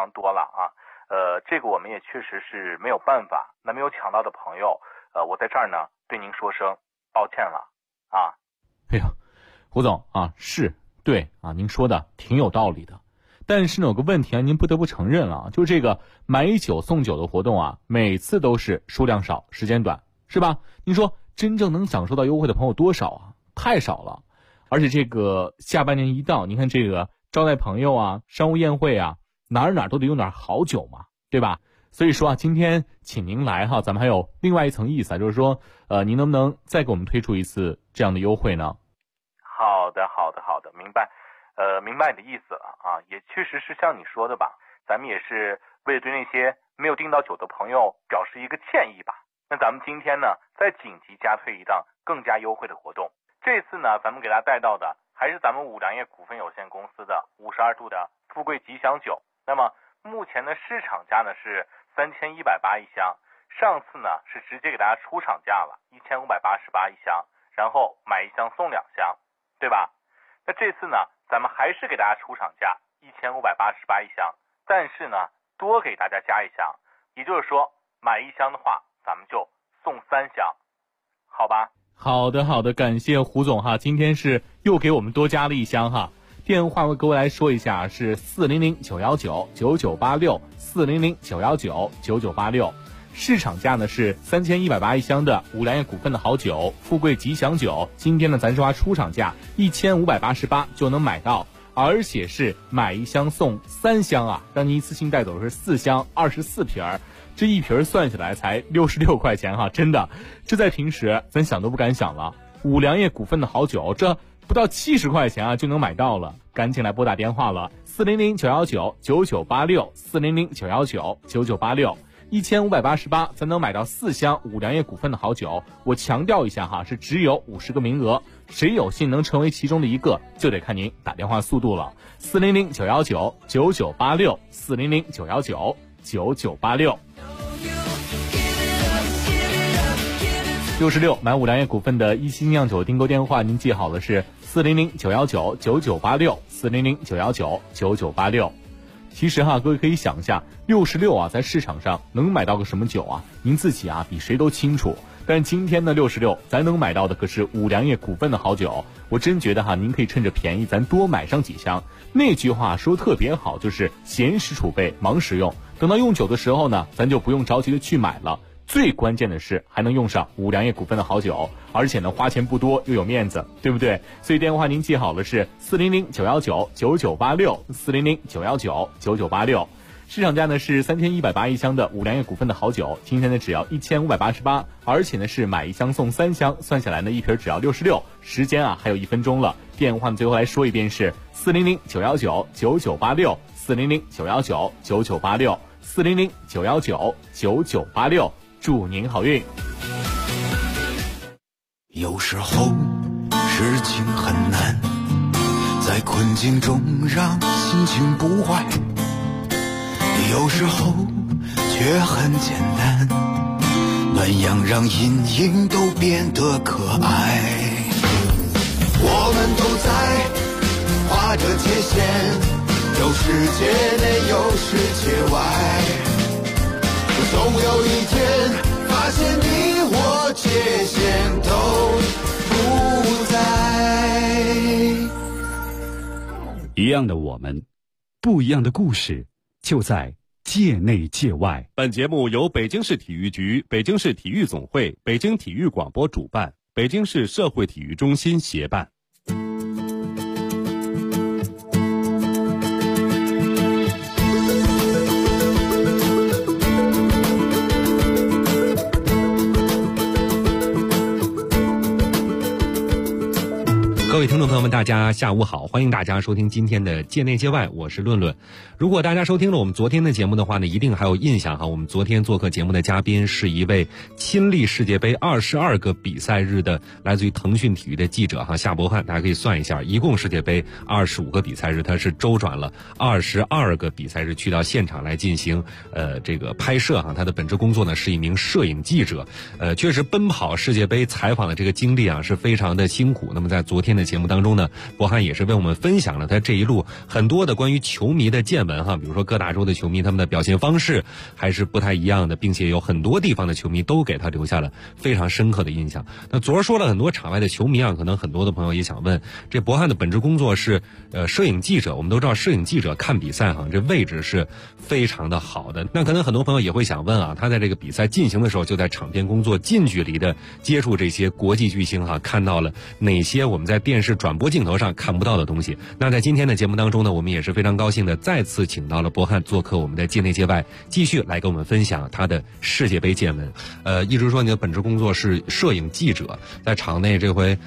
常多了啊。这个我们也确实是没有办法。那没有抢到的朋友，我在这儿呢对您说声抱歉了啊。 哎呀，胡总啊，是对啊，您说的挺有道理的。但是呢，有个问题啊，您不得不承认了，就这个买酒送酒的活动啊，每次都是数量少，时间短，是吧？您说真正能享受到优惠的朋友多少啊？太少了。而且这个下半年一到，您看这个招待朋友啊、商务宴会啊，哪儿都得用点好酒嘛，对吧？所以说啊，今天请您来哈，咱们还有另外一层意思啊，就是说，您能不能再给我们推出一次这样的优惠呢？ 好的，明白。明白你的意思了啊，也确实是像你说的吧，咱们也是为了对那些没有订到酒的朋友表示一个歉意吧。那咱们今天呢，再紧急加推一档更加优惠的活动。这次呢，咱们给大家带到的还是咱们五粮液股份有限公司的52度的富贵吉祥酒。那么目前的市场价呢是3180一箱，上次呢是直接给大家出厂价了1588一箱，然后买一箱送2箱，对吧？那这次呢，咱们还是给大家出厂价1588一箱，但是呢，多给大家加一箱，也就是说，买1箱的话，咱们就送3箱，好吧？ 好的，感谢胡总哈，今天是又给我们多加了1箱哈。电话我各位来说一下，是400-919-9986，400-919-9986。市场价呢是3180一箱的五粮液股份的好酒富贵吉祥酒，今天呢咱是花出厂价1588就能买到，而且是买1箱送3箱啊，让您一次性带走的是4箱24瓶儿，这一瓶算下来才66块钱哈，真的，这在平时咱想都不敢想了。五粮液股份的好酒，这不到70块钱啊就能买到了，赶紧来拨打电话了，400-919-9986，400-919-9986。1588才能买到4箱五粮液股份的好酒，我强调一下哈，是只有50个名额，谁有幸能成为其中的一个，就得看您打电话速度了。400-919-9986，400-919-9986。66买五粮液股份的一星酿酒订购电话，您记好了是400-919-9986，400-919-9986。其实哈，各位可以想一下，66啊，在市场上能买到个什么酒啊？您自己啊，比谁都清楚。但今天呢，66咱能买到的可是五粮液股份的好酒。我真觉得哈，您可以趁着便宜，咱多买上几箱。那句话说特别好，就是闲时储备，忙时用。等到用酒的时候呢，咱就不用着急的去买了。最关键的是还能用上五粮液股份的好酒，而且呢花钱不多又有面子，对不对？所以电话您记好了是400-919-9986，400-919-9986。市场价呢是3180一箱的五粮液股份的好酒，今天呢只要1588，而且呢是买1箱送3箱，算下来呢一瓶只要66，时间啊还有1分钟了。电话最后来说一遍是400-919-9986，400-919-9986，400-919-9986，祝您好运。 有时候事情很难，在困境中让心情不坏，有时候却很简单，暖阳让阴影都变得可爱。我们都在划着界限，有世界内有世界外，总有一天发现你我界限都不在。 一样的我们，不一样的故事，就在界内界外。 本节目由北京市体育局、北京市体育总会、北京体育广播主办，北京市社会体育中心协办。 各位听众朋友们，大家下午好，欢迎大家收听今天的界内界外，我是论论。如果大家收听了我们昨天的节目的话呢，一定还有印象哈。我们昨天做客节目的嘉宾是一位亲历世界杯22个比赛日的来自于腾讯体育的记者哈，夏博汉。大家可以算一下，一共世界杯25个比赛日，他是周转了22个比赛日去到现场来进行这个拍摄哈。他的本职工作呢是一名摄影记者，确实奔跑世界杯采访的这个经历啊是非常的辛苦。那么在昨天的节目当中呢，博翰也是为我们分享了他这一路很多的关于球迷的见闻哈，比如说各大洲的球迷他们的表现方式还是不太一样的，并且有很多地方的球迷都给他留下了非常深刻的印象。那昨儿说了很多场外的球迷啊，可能很多的朋友也想问，这博翰的本职工作是摄影记者，我们都知道摄影记者看比赛哈，这位置是非常的好的。那可能很多朋友也会想问啊，他在这个比赛进行的时候就在场边工作，近距离的接触这些国际巨星哈，看到了哪些我们在电视转播镜头上看不到的东西。那在今天的节目当中呢，我们也是非常高兴的再次请到了博翰做客我们的界内界外，继续来跟我们分享他的世界杯见闻。一直说你的本职工作是摄影记者，在场内这回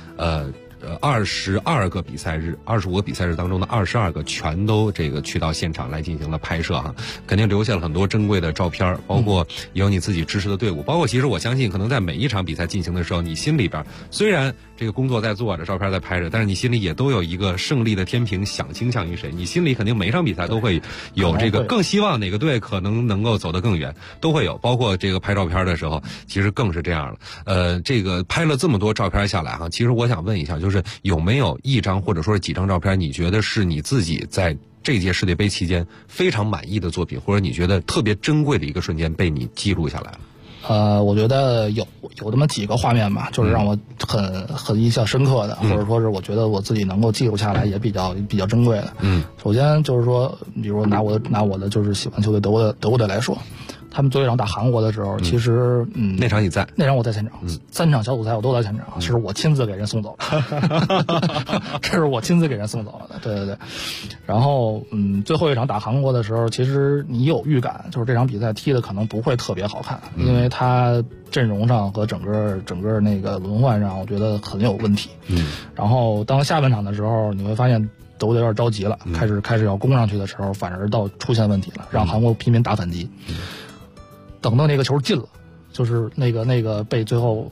22个比赛日，25个比赛日当中的22个全都这个去到现场来进行了拍摄哈，肯定留下了很多珍贵的照片，包括有你自己支持的队伍，包括其实我相信可能在每一场比赛进行的时候，你心里边虽然这个工作在做着，照片在拍着，但是你心里也都有一个胜利的天平想倾向于谁，你心里肯定每一场比赛都会有这个更希望哪个队可能够走得更远，都会有，包括这个拍照片的时候其实更是这样了。这个拍了这么多照片下来哈，其实我想问一下，就是有没有一张或者说是几张照片你觉得是你自己在这届世界杯期间非常满意的作品，或者你觉得特别珍贵的一个瞬间被你记录下来了？ 我觉得有这么几个画面吧，就是让我很印象深刻的，或者说是我觉得我自己能够记录下来也比较珍贵的。首先就是说，比如拿我的就是喜欢球队德国队来说，他们最后一场打韩国的时候，其实那场你在？ 那场我在现场，3场小组赛我都在现场，这是我亲自给人送走的，这是我亲自给人送走的，对。然后最后一场打韩国的时候，其实你有预感，就是这场比赛踢的可能不会特别好看，因为他阵容上和整个那个轮换上，我觉得很有问题。然后当下半场的时候，你会发现德国队有点着急了，开始要攻上去的时候，反而出现问题了，让韩国频频打反击。等到那个球进了，就是那个被最后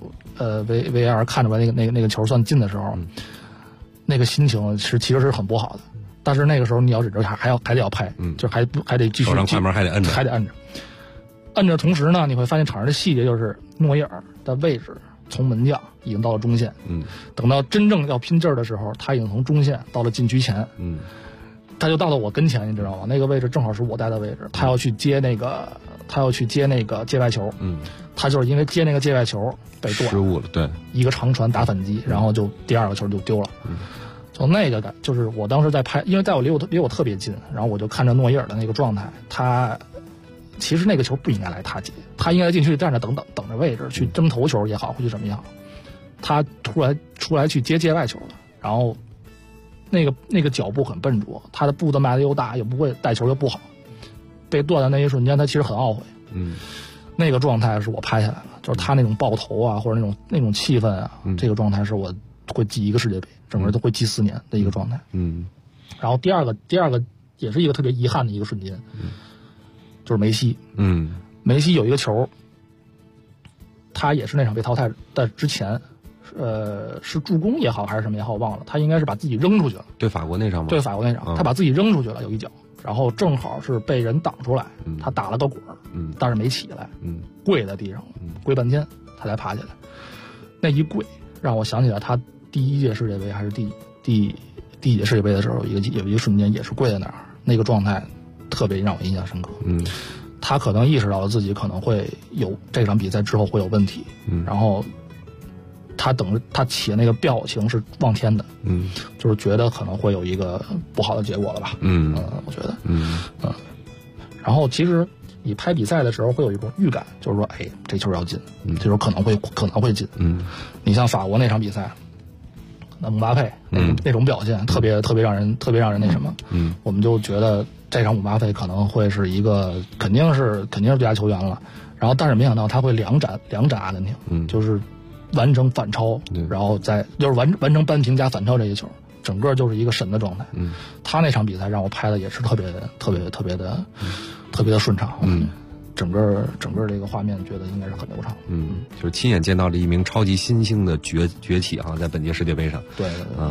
VAR 看出来那个球算进的时候，那个心情其实是很不好的。但是那个时候你要忍着还得要拍，就还得继续， 手上快门还得摁着。 摁着同时呢，你会发现场上的细节就是诺伊尔的位置从门将已经到了中线，等到真正要拼劲儿的时候，他已经从中线到了禁区前，他就到了我跟前，你知道吗？那个位置正好是我待的位置，他要去接那个界外球，他就是因为接那个界外球被断失误了，对，一个长传打反击，然后就第二个球就丢了。从那个就是我当时在拍，因为在我离我特别近，然后我就看着诺伊尔的那个状态，他其实那个球不应该来他接，他应该进去站着等着位置去争头球也好，或者怎么样，他突然出来去接界外球了，然后那个脚步很笨拙，他的步子迈得又大，又不会带球又不好，被断的那一瞬间，他其实很懊悔。那个状态是我拍下来了，就是他那种爆头啊，或者那种气氛啊，这个状态是我会记一个世界杯，整个都会记4年的一个状态。然后第二个也是一个特别遗憾的一个瞬间，就是梅西。梅西有一个球，他也是那场被淘汰的之前，是助攻也好还是什么也好，我忘了，他应该是把自己扔出去了。 对法国那场吗？ 对法国那场，他把自己扔出去了，有一脚，然后正好是被人挡出来，他打了个滚，但是没起来，跪在地上，跪半天他才爬起来。那一跪让我想起来他第1届世界杯还是第一届世界杯的时候，有一个瞬间也是跪在那儿，那个状态特别让我印象深刻。他可能意识到了自己可能会有这场比赛之后会有问题，然后他起那个表情是望天的，就是觉得可能会有一个不好的结果了吧，我觉得，然后其实你拍比赛的时候会有一种预感，就是说，这球要进，这球可能会进，你像法国那场比赛，那姆巴佩那种表现特别让人那什么，我们就觉得这场姆巴佩可能会是一个肯定是最佳球员了，然后但是没想到他会两斩阿根廷，就是完成反超，然后就是完成扳平加反超这一球，整个就是一个神的状态。他那场比赛让我拍的也是特别的顺畅。整个这个画面觉得应该是很流畅。 就是亲眼见到了一名超级新星的崛起哈，在本届世界杯上。 对。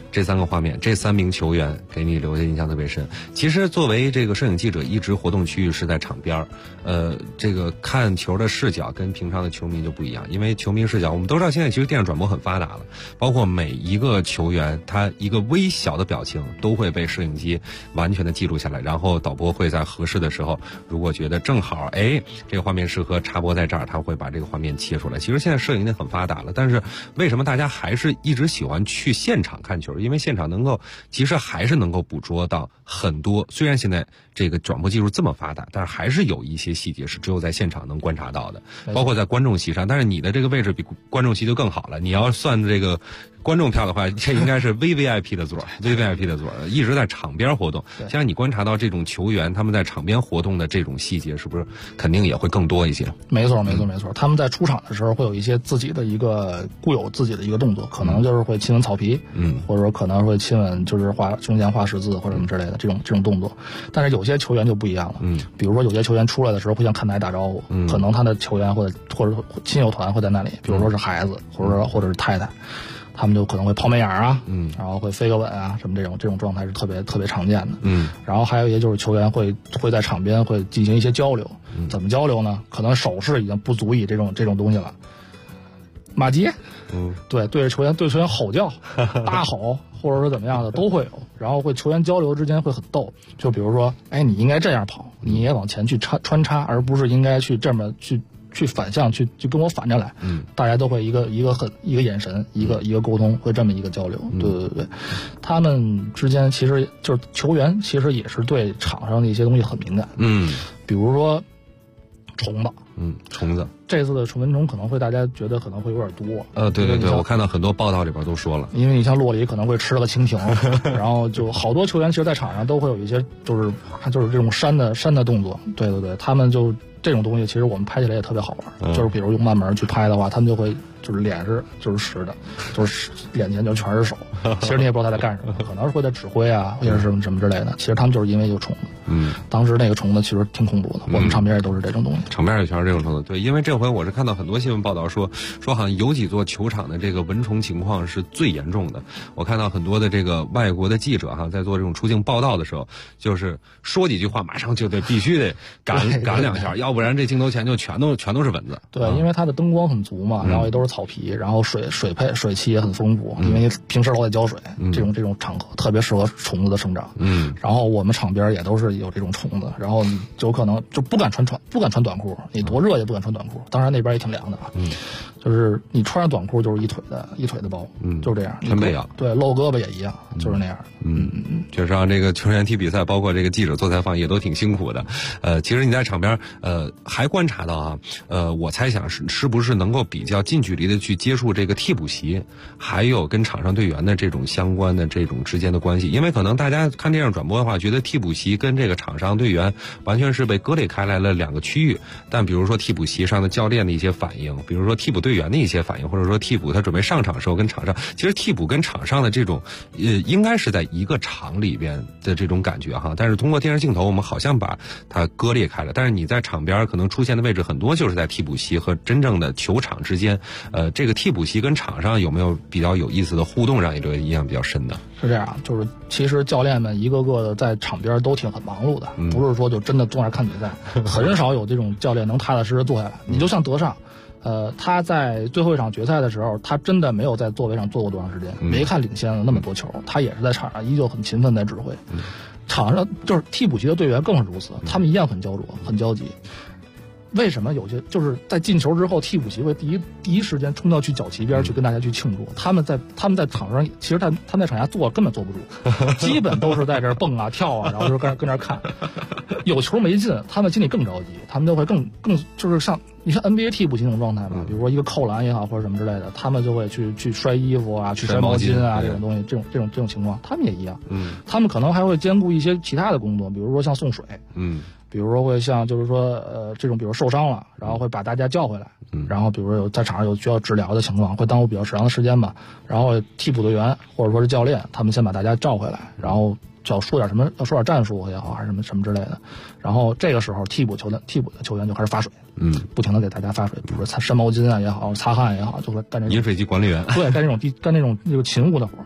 这3个画面，这3名球员给你留下印象特别深。其实作为这个摄影记者，一直活动区域是在场边这个看球的视角跟平常的球迷就不一样，因为球迷视角我们都知道，现在其实电视转播很发达了，包括每一个球员他一个微小的表情都会被摄影机完全的记录下来，然后导播会在合适的时候，如果觉得正好这个画面适合插播在这儿，他会把这个画面切出来。其实现在摄影已经很发达了，但是为什么大家还是一直喜欢去现场看球？因为现场其实还是能够捕捉到很多，虽然现在这个转播技术这么发达，但是还是有一些细节是只有在现场能观察到的，包括在观众席上。但是你的这个位置比观众席就更好了，你要算这个观众票的话，这应该是 VVIP 的座，VVIP 的座，一直在场边活动。像你观察到这种球员他们在场边活动的这种细节，是不是肯定也会更多一些？ 没错。他们在出场的时候会有一些自己的一个固有自己的一个动作，可能就是会亲吻草皮，或者说可能会亲吻就是胸前画十字或者什么之类的这种动作。但是有些球员就不一样了，比如说有些球员出来的时候会向看台打招呼，可能他的球员或者亲友团会在那里，比如说是孩子或者是太太。他们就可能会抛媚眼啊，然后会飞个吻啊，什么这种状态是特别常见的。然后还有一些就是球员会在场边会进行一些交流，怎么交流呢？可能手势已经不足以这种东西了，骂街，对着球员吼叫、大吼，或者说怎么样的都会有。然后球员交流之间会很逗，就比如说，你应该这样跑，你也往前去穿插，而不是应该去这么去反向去跟我反着来，大家都会一个眼神，一个沟通，会这么一个交流，对，他们之间其实就是球员，其实也是对场上的一些东西很敏感，比如说虫子， 虫子，这次的蚊虫可能会大家觉得可能会有点多， 对，我看到很多报道里边都说了， 因为你像洛里可能会吃了个蜻蜓，然后就好多球员其实在场上都会有一些就是这种扇的动作，对，他们就。这种东西其实我们拍起来也特别好玩，就是比如用慢门去拍的话，他们就会就是脸就是实的，就是脸前就全是手，其实你也不知道他在干什么，可能是会在指挥啊，或者是什么之类的。其实他们就是因为有虫子，当时那个虫子其实挺恐怖的，我们场边也都是这种东西， 场边也全是这种虫子。对，因为这回我是看到很多新闻报道说好像有几座球场的这个蚊虫情况是最严重的。我看到很多的这个外国的记者在做这种出境报道的时候，就是说几句话，马上就必须得赶2下，要不然这镜头前就全都是蚊子。 对，因为它的灯光很足嘛，然后也都是草皮，然后水汽也很丰富，因为平时老得浇水，这种场合特别适合虫子的生长。然后我们场边也都是有这种虫子，然后就可能就不敢穿短裤，你多热也不敢穿短裤。当然那边也挺凉的啊。就是你穿上短裤就是一腿的包，就是这样， 全被咬。 对，露胳膊也一样，就是那样。 就是让这个球员踢比赛，包括这个记者做采访也都挺辛苦的。其实你在场边还观察到我猜想是不是能够比较近距离的去接触这个替补席，还有跟场上队员的这种相关的这种之间的关系。因为可能大家看电视转播的话，觉得替补席跟这个场上队员完全是被割裂开来了2个区域。但比如说替补席上的教练的一些反应，比如说替补队员的一些反应，或者说替补他准备上场的时候跟场上，其实替补跟场上的这种应该是在一个场里边的这种感觉哈。但是通过电视镜头我们好像把它割裂开了，但是你在场边可能出现的位置很多就是在替补席和真正的球场之间。这个替补席跟场上有没有比较有意思的互动，让你这个印象比较深的？ 是这样，就是其实教练们一个个的在场边都很忙碌的，不是说就真的坐那儿看比赛，很少有这种教练能踏踏实实坐下来。你就像德尚，他在最后一场决赛的时候，他真的没有在座位上坐过多长时间，没看领先了那么多球，他也是在场上依旧很勤奋在指挥。场上就是替补席的队员更是如此，他们一样很焦灼、很焦急。为什么有些就是在进球之后，替补席会第一时间冲到去角旗边去跟大家去庆祝？他们在场上，其实他们在场下坐根本坐不住，基本都是在这儿蹦啊跳啊，然后就跟那儿看。有球没进，他们心里更着急，他们就会更就是像你像 NBA 替补席那种状态嘛，比如说一个扣篮也好或者什么之类的，他们就会去摔衣服啊，去摔毛巾啊，这种东西，这种情况，他们也一样。他们可能还会兼顾一些其他的工作，比如说像送水。比如说会像就是说这种比如受伤了，然后会把大家叫回来，然后比如说在场上有需要治疗的情况，会耽误比较长的时间吧。然后替补队员或者说是教练，他们先把大家召回来，然后就要说点什么，要说点战术也好，还是什么之类的。然后这个时候替补的球员就开始发水，不停的给大家发水，比如说扇毛巾啊也好，擦汗也好，就会干这种饮水机管理员， 对，干这种这个勤务的活。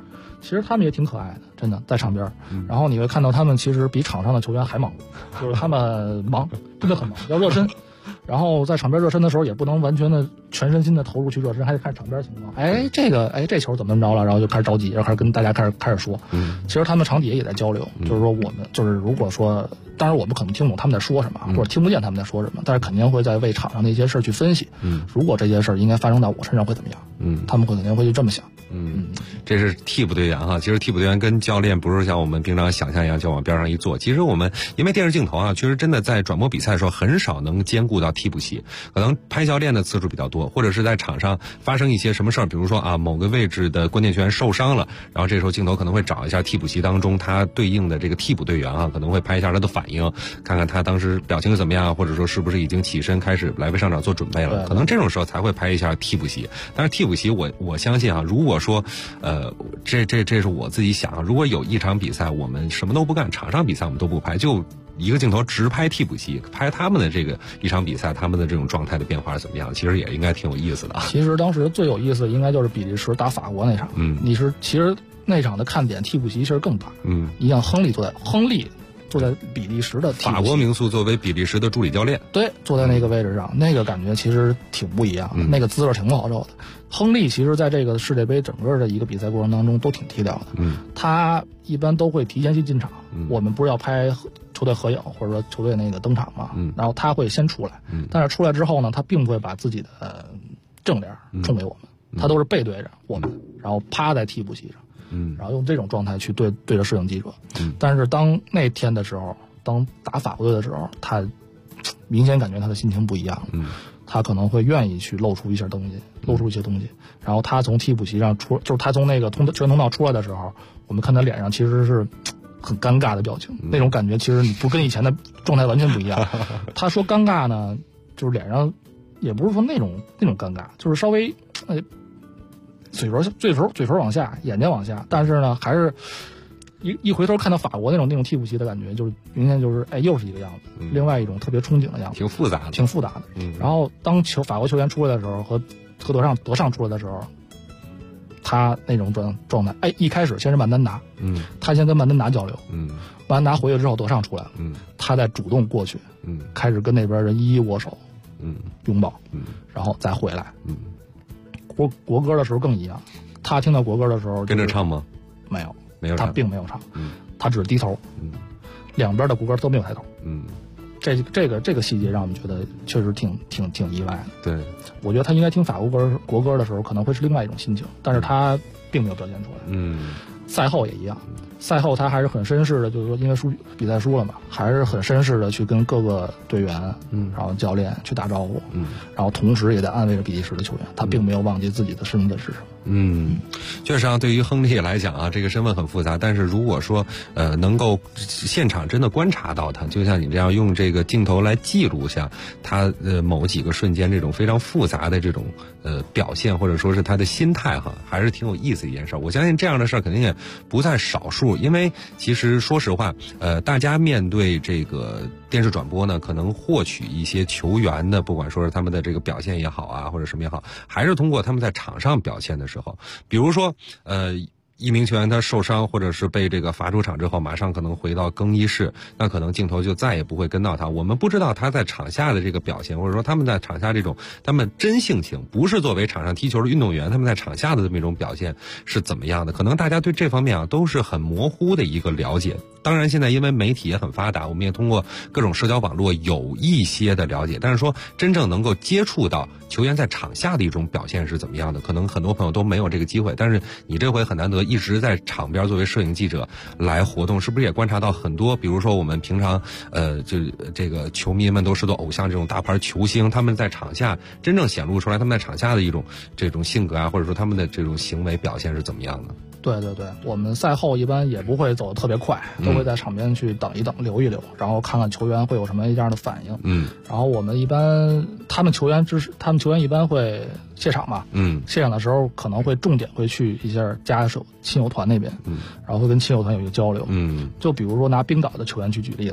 其实他们也挺可爱的，真的在场边。然后你会看到他们其实比场上的球员还忙，就是他们忙，真的很忙，要热身。然后在场边热身的时候，也不能完全的全身心的投入去热身，还得看场边情况。这球怎么着了，然后就开始着急，然后开始跟大家开始说。其实他们场底下也在交流，就是说我们就是如果说，当然我们可能听不懂他们在说什么，或者听不见他们在说什么，但是肯定会在为场上的一些事儿去分析。如果这些事儿应该发生到我身上会怎么样？他们肯定会去这么想。 这是替补队员哈。其实替补队员跟教练不是像我们平常想象一样，就往边上一坐。其实我们因为电视镜头啊，确实真的在转播比赛的时候很少能兼顾到替补席，可能拍教练的次数比较多，或者是在场上发生一些什么事儿，比如说啊某个位置的关键球员受伤了，然后这时候镜头可能会找一下替补席当中他对应的这个替补队员啊，可能会拍一下他的反应，看看他当时表情怎么样，或者说是不是已经起身开始来为上场做准备了，可能这种时候才会拍一下替补席。但是替补席我相信啊，如果说这是我自己想啊，如果有一场比赛我们什么都不干，场上比赛我们都不拍，就一个镜头直拍替补席，拍他们的这个一场比赛，他们的这种状态的变化是怎么样，其实也应该挺有意思的。 其实当时最有意思的应该就是比利时打法国那场，其实那场的看点替补席其实更大。你像亨利坐在比利时的替补席， 法国名宿作为比利时的助理教练， 对，坐在那个位置上，那个感觉其实挺不一样，那个滋味挺不好受的。亨利其实在这个世界杯整个的一个比赛过程当中都挺低调的，他一般都会提前去进场，我们不是要拍球队合影或者说球队那个登场嘛，然后他会先出来，但是出来之后呢，他并不会把自己的正脸冲给我们，他都是背对着我们，然后趴在替补席上，然后用这种状态去对着摄影记者。但是当那天的时候，当打法国队的时候，他明显感觉他的心情不一样，他可能会愿意去露出一些东西，然后他从替补席上出，就是他从那个球员通道出来的时候，我们看他脸上其实是很尴尬的表情，那种感觉其实你不跟以前的状态完全不一样。他说尴尬呢，就是脸上也不是说那种尴尬，就是稍微嘴唇往下，眼睛往下，但是呢还是一回头看到法国那种替补席的感觉，就是明显就是又是一个样子，另外一种特别憧憬的样子， 挺复杂的。 然后当法国球员出来的时候和德尚出来的时候，他那种状态，一开始先是曼丹达，他先跟曼丹达交流，曼丹达回去之后德尚出来了，他再主动过去，开始跟那边人一握手，拥抱，然后再回来，国歌的时候更一样，他听到国歌的时候跟着唱吗？ 没有，他并没有唱，他只是低头，两边的国歌都没有抬头，这个细节让我们觉得确实挺意外的。 对， 我觉得他应该听法国国歌的时候可能会是另外一种心情，但是他并没有表现出来。赛后也一样，赛后他还是很绅士的，就是说因为比赛输了嘛，还是很绅士的去跟各个队员，然后教练去打招呼，然后同时也在安慰着比利时的球员，他并没有忘记自己的身份是什么。 确实啊，对于亨利来讲啊，这个身份很复杂，但是如果说能够现场真的观察到他，就像你这样用这个镜头来记录下他某几个瞬间这种非常复杂的这种表现，或者说是他的心态哈，还是挺有意思的一件事。我相信这样的事儿肯定也不在少数，因为其实说实话，大家面对这个电视转播呢，可能获取一些球员的，不管说是他们的这个表现也好啊，或者什么也好，还是通过他们在场上表现的时候，比如说一名球员他受伤，或者是被这个罚出场之后，马上可能回到更衣室，那可能镜头就再也不会跟到他。我们不知道他在场下的这个表现，或者说他们在场下这种他们真性情，不是作为场上踢球的运动员，他们在场下的这么一种表现是怎么样的？可能大家对这方面啊都是很模糊的一个了解。当然，现在因为媒体也很发达，我们也通过各种社交网络有一些的了解，但是说真正能够接触到球员在场下的一种表现是怎么样的，可能很多朋友都没有这个机会。但是你这回很难得一直在场边作为摄影记者来活动，是不是也观察到很多，比如说我们平常就这个球迷们都视作偶像这种大牌球星，他们在场下真正显露出来他们在场下的一种这种性格啊，或者说他们的这种行为表现是怎么样的？ 对，我们赛后一般也不会走得特别快，都会在场边去等一等，留一留，然后看看球员会有什么样的反应。然后我们一般他们球员一般会谢场嘛，谢场的时候可能会重点会去一下家属亲友团那边，然后会跟亲友团有一个交流。就比如说拿冰岛的球员去举例子，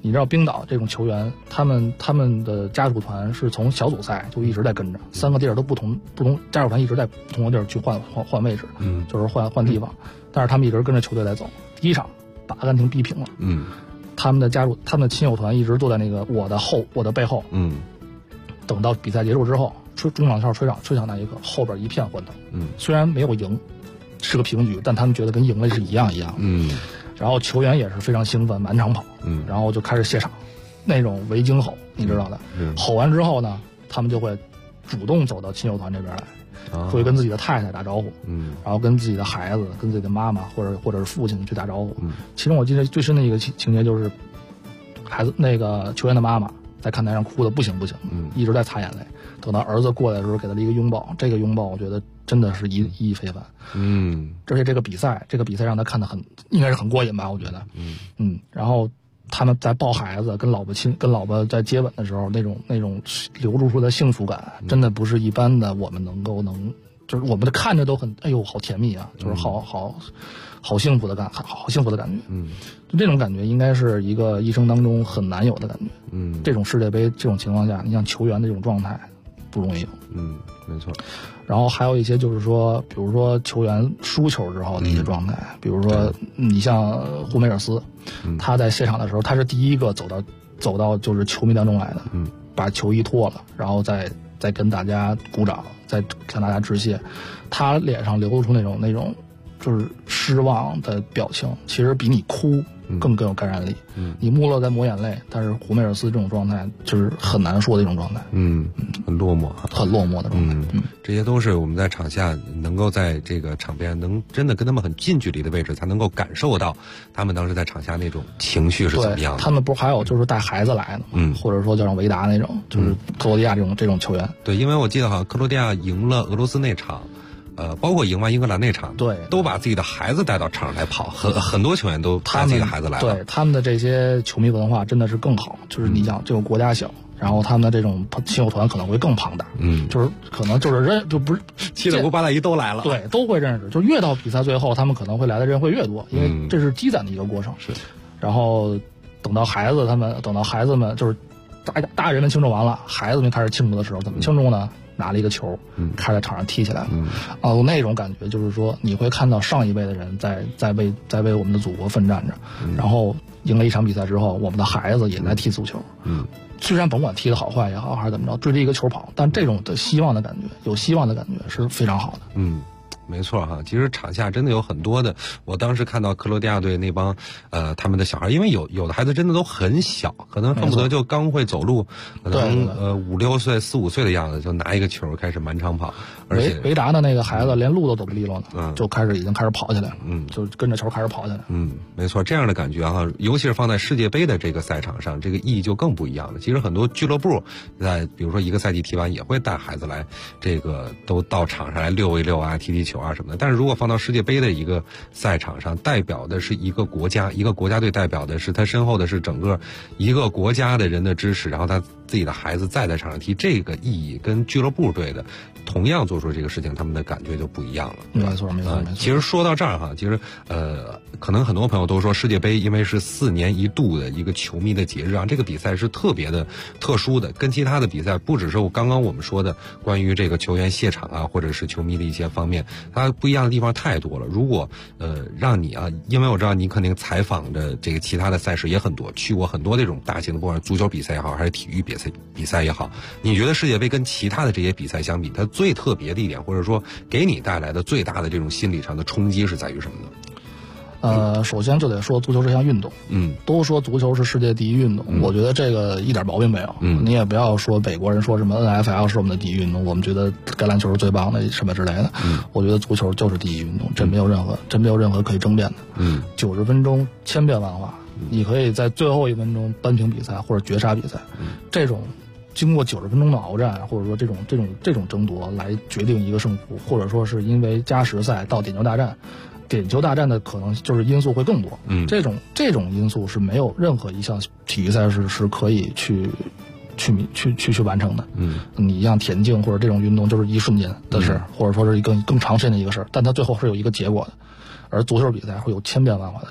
你知道冰岛这种球员，他们的家属团是从小组赛就一直在跟着，3个地儿都不同家属团一直在不同的地儿去换位置，就是换地方，但是他们一直跟着球队在走。第一场把阿根廷逼平了，他们的亲友团一直坐在那个我的背后，等到比赛结束之后，中场哨吹响那一刻，后边一片欢腾，虽然没有赢，是个平局，但他们觉得跟赢了是一样的，然后球员也是非常兴奋，满场跑，然后就开始谢场，那种维京吼，你知道的，吼完之后呢，他们就会主动走到亲友团这边来，会跟自己的太太打招呼，然后跟自己的孩子、跟自己的妈妈或者是父亲去打招呼。其中我记得最深的一个情节就是，孩子那个球员的妈妈在看台上哭的不行，一直在擦眼泪。等到儿子过来的时候，给他了一个拥抱，这个拥抱我觉得真的是意义非凡。而且这个比赛让他看得应该是很过瘾吧，我觉得。然后他们在抱孩子、跟老婆在接吻的时候，那种流露出的幸福感，真的不是一般的我们就是我们看着都很哎呦好甜蜜啊，就是好幸福的感觉。就这种感觉应该是一个一生当中很难有的感觉。这种世界杯这种情况下，你像球员的这种状态不容易有。 没错。 然后还有一些就是说，比如说球员输球之后的一些状态，比如说你像胡梅尔斯，他在现场的时候，他是第一个走到就是球迷当中来的，把球衣脱了，然后再跟大家鼓掌，再向大家致谢，他脸上流露出那种就是失望的表情，其实比你哭更有感染力。你穆勒在抹眼泪，但是胡梅尔斯这种状态就是很难说的一种状态。 很落寞， 很落寞的状态。 这些都是我们在场下能够在这个场边能真的跟他们很近距离的位置，才能够感受到他们当时在场下那种情绪是怎么样的。 他们不是还有就是带孩子来的吗？或者说就像维达那种，就是克罗地亚这种球员。 对，因为我记得好像克罗地亚赢了俄罗斯那场。包括赢完英格兰那场， 对， 都把自己的孩子带到场上来跑，很多球员都带自己的孩子来了。 对，他们的这些球迷文化真的是更好，就是你想这个国家小，然后他们的这种亲友团可能会更庞大，就是可能就是就不是七大姑八大姨都来了， 对，都会认识。就越到比赛最后，他们可能会来的人会越多，因为这是积攒的一个过程。 是， 然后等到孩子们就是大人们庆祝完了，孩子们开始庆祝的时候，怎么庆祝呢？拿了一个球，开在场上踢起来了。那种感觉就是说，你会看到上一辈的人在为我们的祖国奋战着，然后赢了一场比赛之后，我们的孩子也在踢足球。虽然甭管踢得好坏也好，还是怎么着，追着一个球跑，但这种的希望的感觉，有希望的感觉是非常好的。 没错哈，其实场下真的有很多的。我当时看到克罗地亚队那帮他们的小孩，因为有的孩子真的都很小，可能恨不得就刚会走路，可能5、6岁、4、5岁的样子，就拿一个球开始满场跑。而且维达的那个孩子连路都走不利落呢，就已经开始跑起来了，就跟着球开始跑起来。 没错，这样的感觉哈，尤其是放在世界杯的这个赛场上，这个意义就更不一样了。其实很多俱乐部在比如说一个赛季踢完，也会带孩子来，这个都到场上来溜一溜啊，踢踢球啊什么的。但是如果放到世界杯的一个赛场上，代表的是一个国家，一个国家队代表的是他身后的是整个一个国家的人的支持，然后他自己的孩子在场上踢，这个意义跟俱乐部队的同样做出这个事情，他们的感觉就不一样了。 没错。 其实说到这儿哈，其实可能很多朋友都说世界杯因为是4年一度的一个球迷的节日啊，这个比赛是特别的特殊的，跟其他的比赛不只是刚刚我们说的关于这个球员谢场啊，或者是球迷的一些方面，它不一样的地方太多了。如果让你啊，因为我知道你肯定采访的这个其他的赛事也很多，去过很多这种大型的，不管是足球比赛也好，还是体育比赛也好，你觉得世界杯跟其他的这些比赛相比，它最特别的一点，或者说给你带来的最大的这种心理上的冲击是在于什么呢？ 首先就得说足球是项运动，都说足球是世界第一运动，我觉得这个一点毛病没有。你也不要说美国人说什么 NFL 是我们的第一运动，我们觉得橄榄球是最棒的什么之类的。我觉得足球就是第一运动，这没有任何可以争辩的。90分钟千变万化，你可以在最后1分钟扳平比赛或者绝杀比赛，这种经过90分钟的鏖战，或者说这种争夺来决定一个胜负，或者说是因为加时赛到点球大战。点球大战的可能就是因素会更多，这种因素是没有任何一项体育赛事是可以去完成的。你像田径或者这种运动就是一瞬间的事，或者说是一个更长时间的一个事，但它最后是有一个结果的，而足球比赛会有千变万化的结果。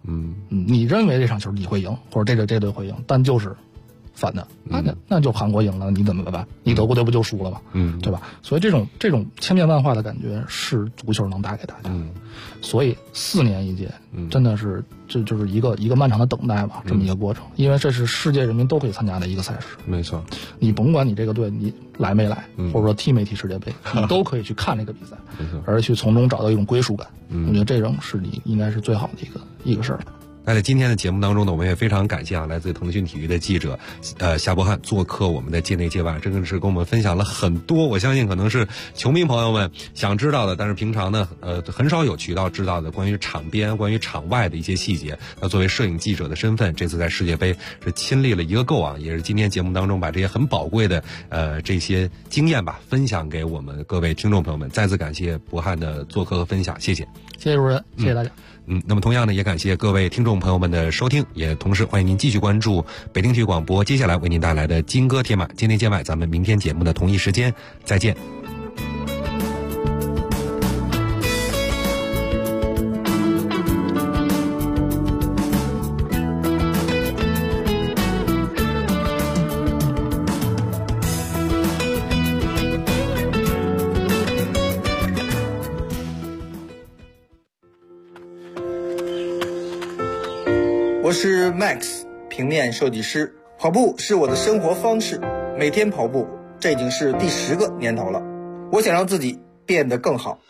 你认为这场球你会赢，或者这队会赢，但就是反的，那就韩国赢了，你怎么办？你德国队不就输了吗？对吧？所以这种千变万化的感觉是足球能带给大家的。所以4年一届，真的是就是一个漫长的等待吧，这么一个过程。因为这是世界人民都可以参加的一个赛事。 没错， 你甭管你这个队你来没来，或者说踢没踢世界杯，你都可以去看这个比赛，而去从中找到一种归属感。我觉得这种是你应该是最好的一个事儿。 那在今天的节目当中呢，我们也非常感谢来自腾讯体育的记者夏博汉做客我们的界内界外，真的是跟我们分享了很多我相信可能是球迷朋友们想知道的，但是平常呢很少有渠道知道的关于场边关于场外的一些细节。那作为摄影记者的身份，这次在世界杯是亲历了一个够啊，也是今天节目当中把这些很宝贵的这些经验吧分享给我们各位听众朋友们。再次感谢博汉的做客和分享，谢谢主任，谢谢大家。 那么同样呢，也感谢各位听众朋友们的收听，也同时欢迎您继续关注北京体育广播接下来为您带来的金戈铁马界内界外，咱们明天节目的同一时间再见。 我是 Max， 平面设计师。跑步是我的生活方式，每天跑步，这已经是第10个年头了。我想让自己变得更好。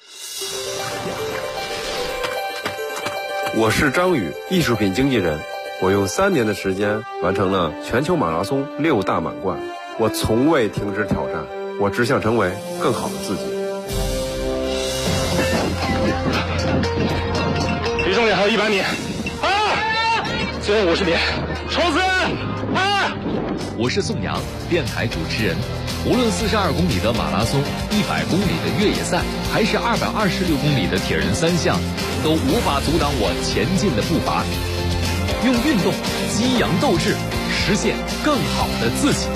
我是张宇，艺术品经纪人。我用3年的时间完成了全球马拉松6大满贯。我从未停止挑战，我只想成为更好的自己。 离终点还有100米。最后50米，冲刺！ 我是宋阳，电台主持人。无论42公里的马拉松、100公里的越野赛，还是226公里的铁人3项，都无法阻挡我前进的步伐。用运动激扬斗志，实现更好的自己。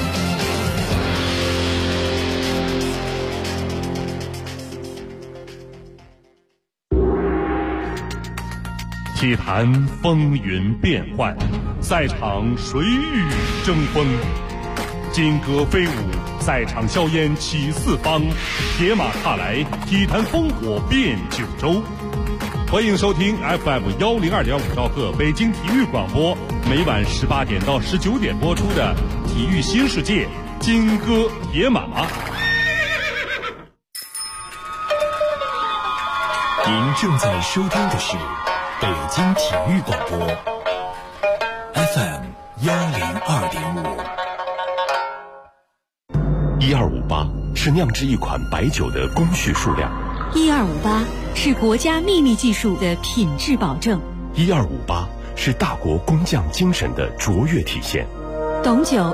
体坛风云变幻，赛场水雨争锋，金戈飞舞，赛场硝烟起四方，铁马踏来，体坛烽火遍九州。欢迎收听 FM 102.5兆赫北京体育广播，每晚18点到19点播出的《体育新世界》金戈铁马。 您正在收听的是北京体育广播 FM 102.5。1258是酿制一款白酒的工序数量 ，1258是国家秘密技术的品质保证 ，1258是大国工匠精神的卓越体现。 董酒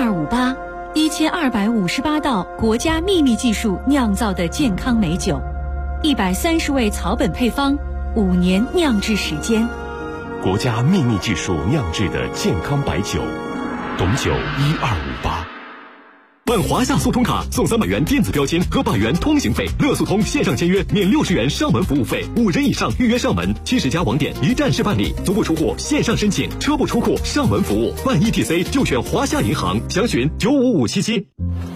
1258，1258道国家秘密技术酿造的健康美酒，130味草本配方，5年酿制时间， 国家秘密技术酿制的健康白酒，董酒1258。 办华夏速通卡送300元电子标签和100元通行费，乐速通线上签约免60元上门服务费，5人以上预约上门，70家网点一站式办理，足不出户线上申请，车不出库上门服务，办 ETC 就选华夏银行，详询95577。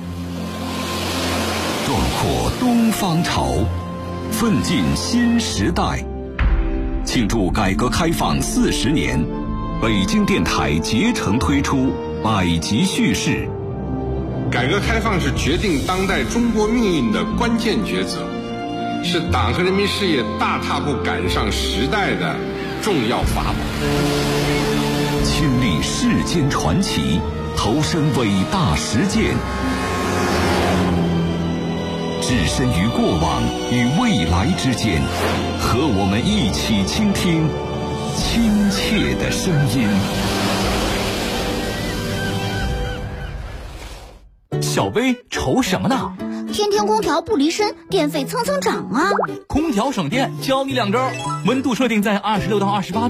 壮阔东方潮，奋进新时代。庆祝改革开放40年，北京电台竭诚推出百集叙事。 改革开放是决定当代中国命运的关键抉择，是党和人民事业大踏步赶上时代的重要法宝。 亲历世间传奇，投身伟大实践，置身于过往与未来之间，和我们一起倾听亲切的声音。 小薇愁什么呢？ 天天空调不离身，电费蹭蹭涨啊！ 空调省电，教你2招：温度设定在26到28度。